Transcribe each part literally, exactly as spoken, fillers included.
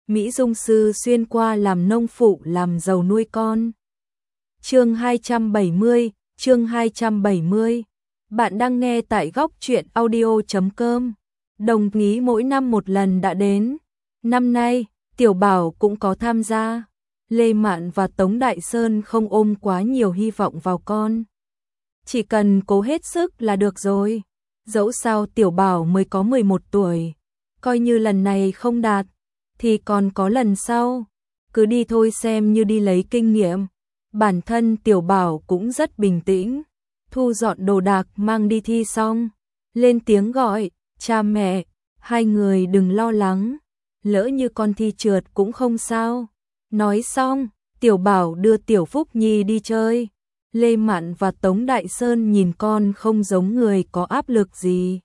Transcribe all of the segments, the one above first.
Mỹ Dung sư xuyên qua làm nông phụ làm giàu nuôi con. Chương hai trăm bảy mươi, chương hai trăm bảy mươi. Bạn đang nghe tại góc truyện audio chấm com. Đồng ý mỗi năm một lần đã đến. Năm nay, Tiểu Bảo cũng có tham gia. Lê Mạn và Tống Đại Sơn không ôm quá nhiều hy vọng vào con. Chỉ cần cố hết sức là được rồi. Dẫu sao Tiểu Bảo mới có mười một tuổi. Coi như lần này không đạt, thì còn có lần sau. Cứ đi thôi xem như đi lấy kinh nghiệm. Bản thân Tiểu Bảo cũng rất bình tĩnh. Thu dọn đồ đạc mang đi thi xong. Lên tiếng gọi, cha mẹ, hai người đừng lo lắng. Lỡ như con thi trượt cũng không sao. Nói xong, Tiểu Bảo đưa Tiểu Phúc Nhi đi chơi. Lê Mạn và Tống Đại Sơn nhìn con không giống người có áp lực gì.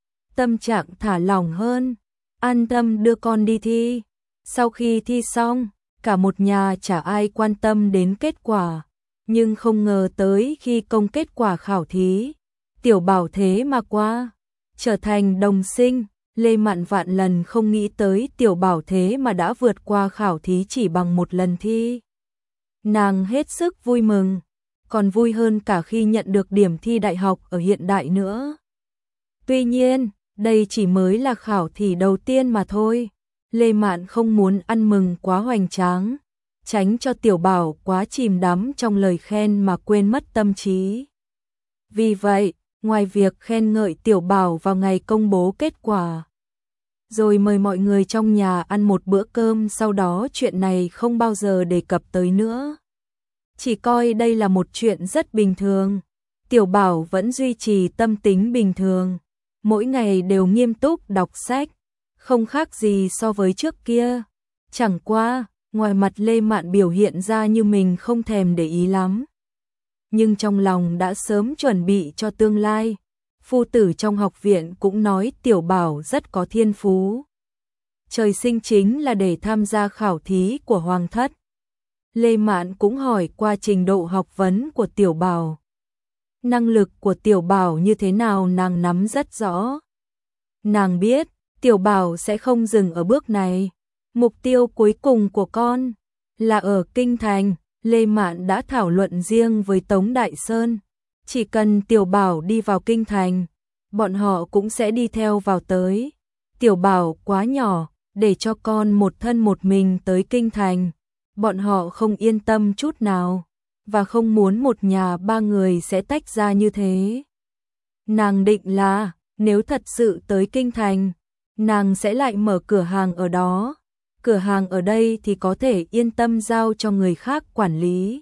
Tâm trạng thả lỏng hơn, an tâm đưa con đi thi. Sau khi thi xong, cả một nhà chả ai quan tâm đến kết quả. Nhưng không ngờ tới khi công kết quả khảo thí, Tiểu Bảo thế mà qua, trở thành đồng sinh. Lê Mạn vạn lần không nghĩ tới Tiểu Bảo thế mà đã vượt qua khảo thí chỉ bằng một lần thi. Nàng hết sức vui mừng, còn vui hơn cả khi nhận được điểm thi đại học ở hiện đại nữa. Tuy nhiên, đây chỉ mới là khảo thí đầu tiên mà thôi. Lê Mạn không muốn ăn mừng quá hoành tráng, tránh cho Tiểu Bảo quá chìm đắm trong lời khen mà quên mất tâm trí. Vì vậy, ngoài việc khen ngợi Tiểu Bảo vào ngày công bố kết quả, rồi mời mọi người trong nhà ăn một bữa cơm, sau đó chuyện này không bao giờ đề cập tới nữa. Chỉ coi đây là một chuyện rất bình thường. Tiểu Bảo vẫn duy trì tâm tính bình thường, mỗi ngày đều nghiêm túc đọc sách, không khác gì so với trước kia. Chẳng qua, ngoài mặt Lê Mạn biểu hiện ra như mình không thèm để ý lắm, nhưng trong lòng đã sớm chuẩn bị cho tương lai. Phu tử trong học viện cũng nói Tiểu Bảo rất có thiên phú. Trời sinh chính là để tham gia khảo thí của Hoàng thất. Lê Mạn cũng hỏi qua trình độ học vấn của Tiểu Bảo. Năng lực của Tiểu Bảo như thế nào nàng nắm rất rõ. Nàng biết Tiểu Bảo sẽ không dừng ở bước này. Mục tiêu cuối cùng của con là ở Kinh Thành. Lê Mạn đã thảo luận riêng với Tống Đại Sơn. Chỉ cần Tiểu Bảo đi vào Kinh Thành, bọn họ cũng sẽ đi theo vào tới. Tiểu Bảo quá nhỏ, để cho con một thân một mình tới Kinh Thành, bọn họ không yên tâm chút nào, và không muốn một nhà ba người sẽ tách ra như thế. Nàng định là, nếu thật sự tới Kinh Thành, nàng sẽ lại mở cửa hàng ở đó. Cửa hàng ở đây thì có thể yên tâm giao cho người khác quản lý.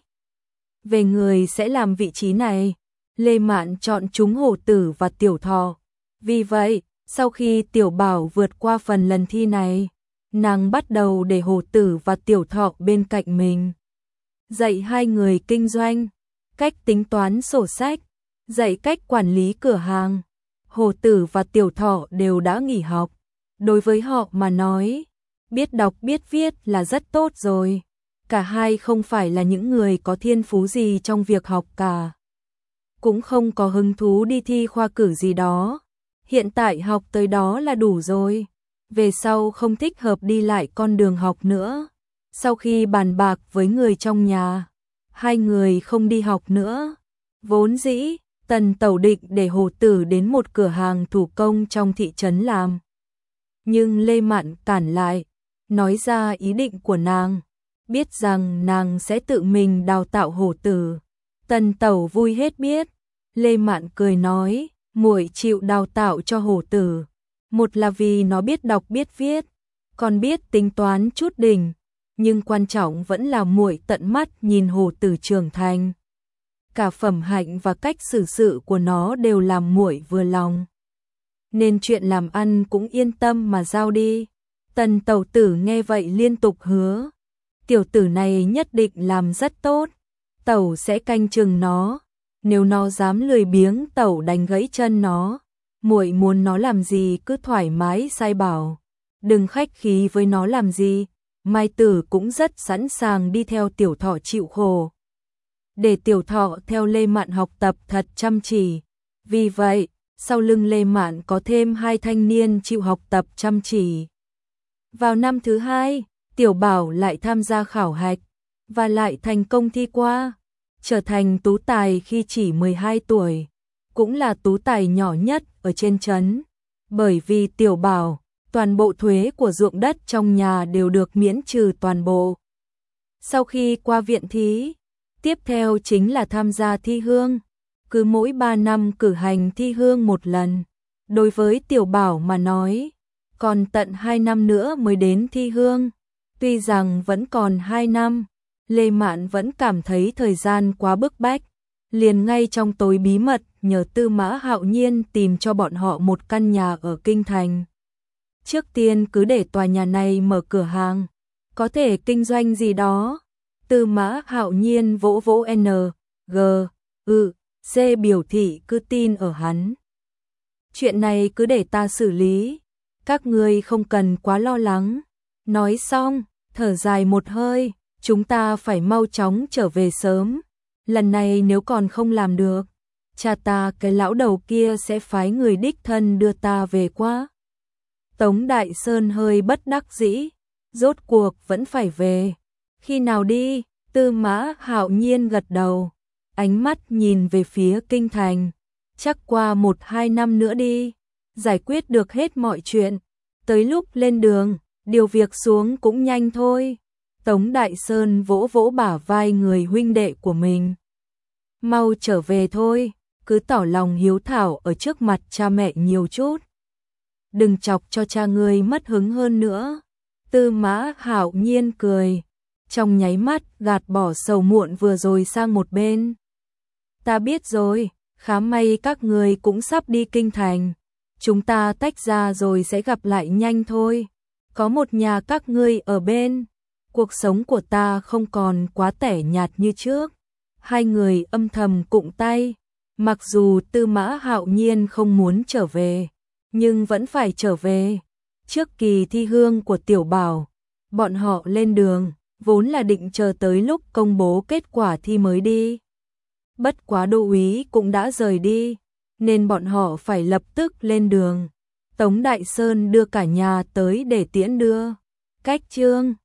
Về người sẽ làm vị trí này, Lê Mạn chọn chúng Hổ Tử và Tiểu Thọ. Vì vậy, sau khi Tiểu Bảo vượt qua phần lần thi này, nàng bắt đầu để Hổ Tử và Tiểu Thọ bên cạnh mình. Dạy hai người kinh doanh, cách tính toán sổ sách, dạy cách quản lý cửa hàng. Hổ Tử và Tiểu Thọ đều đã nghỉ học. Đối với họ mà nói, biết đọc biết viết là rất tốt rồi. Cả hai không phải là những người có thiên phú gì trong việc học cả, cũng không có hứng thú đi thi khoa cử gì đó. Hiện tại học tới đó là đủ rồi. Về sau không thích hợp đi lại con đường học nữa. Sau khi bàn bạc với người trong nhà, hai người không đi học nữa. Vốn dĩ, Tần Tẩu định để Hổ Tử đến một cửa hàng thủ công trong thị trấn làm. Nhưng Lê Mạn cản lại, nói ra ý định của nàng, biết rằng nàng sẽ tự mình đào tạo Hổ Tử. Tần Tẩu vui hết biết. Lê Mạn cười nói, muội chịu đào tạo cho Hổ Tử, một là vì nó biết đọc biết viết, còn biết tính toán chút đỉnh, nhưng quan trọng vẫn là muội tận mắt nhìn Hổ Tử trưởng thành. Cả phẩm hạnh và cách xử sự của nó đều làm muội vừa lòng, nên chuyện làm ăn cũng yên tâm mà giao đi. Tần Tẩu Tử nghe vậy liên tục hứa, tiểu tử này nhất định làm rất tốt, Tẩu sẽ canh chừng nó. Nếu nó dám lười biếng, Tẩu đánh gãy chân nó. Muội muốn nó làm gì cứ thoải mái sai bảo, đừng khách khí với nó làm gì. Mai Tử cũng rất sẵn sàng đi theo Tiểu Thọ chịu khổ, để Tiểu Thọ theo Lê Mạn học tập thật chăm chỉ. Vì vậy, sau lưng Lê Mạn có thêm hai thanh niên chịu học tập chăm chỉ. Vào năm thứ hai, Tiểu Bảo lại tham gia khảo hạch và lại thành công thi qua, trở thành tú tài khi chỉ mười hai tuổi, cũng là tú tài nhỏ nhất ở trên trấn. Bởi vì Tiểu Bảo, toàn bộ thuế của ruộng đất trong nhà đều được miễn trừ toàn bộ. Sau khi qua viện thí, tiếp theo chính là tham gia thi hương, cứ mỗi ba năm cử hành thi hương một lần. Đối với Tiểu Bảo mà nói, còn tận hai năm nữa mới đến thi hương. Tuy rằng vẫn còn hai năm, Lê Mạn vẫn cảm thấy thời gian quá bức bách, liền ngay trong tối bí mật nhờ Tư Mã Hạo Nhiên tìm cho bọn họ một căn nhà ở Kinh Thành. Trước tiên cứ để tòa nhà này mở cửa hàng, có thể kinh doanh gì đó. Tư Mã Hạo Nhiên vỗ vỗ N, G, ư, C biểu thị cứ tin ở hắn. Chuyện này cứ để ta xử lý, các ngươi không cần quá lo lắng. Nói xong, thở dài một hơi, chúng ta phải mau chóng trở về sớm. Lần này nếu còn không làm được, cha ta cái lão đầu kia sẽ phái người đích thân đưa ta về quá. Tống Đại Sơn hơi bất đắc dĩ, rốt cuộc vẫn phải về. Khi nào đi? Tư Mã Hạo Nhiên gật đầu, ánh mắt nhìn về phía Kinh Thành. Chắc qua một hai năm nữa đi, giải quyết được hết mọi chuyện. Tới lúc lên đường, điều việc xuống cũng nhanh thôi. Tống Đại Sơn vỗ vỗ bả vai người huynh đệ của mình. Mau trở về thôi, cứ tỏ lòng hiếu thảo ở trước mặt cha mẹ nhiều chút. Đừng chọc cho cha ngươi mất hứng hơn nữa. Tư Mã Hạo Nhiên cười, trong nháy mắt gạt bỏ sầu muộn vừa rồi sang một bên. Ta biết rồi, khá may các ngươi cũng sắp đi Kinh Thành. Chúng ta tách ra rồi sẽ gặp lại nhanh thôi. Có một nhà các ngươi ở bên, cuộc sống của ta không còn quá tẻ nhạt như trước. Hai người âm thầm cụng tay, mặc dù Tư Mã Hạo Nhiên không muốn trở về, nhưng vẫn phải trở về. Trước kỳ thi hương của Tiểu Bảo, bọn họ lên đường, vốn là định chờ tới lúc công bố kết quả thi mới đi. Bất quá đô úy cũng đã rời đi, nên bọn họ phải lập tức lên đường. Tống Đại Sơn đưa cả nhà tới để tiễn đưa. Cách chương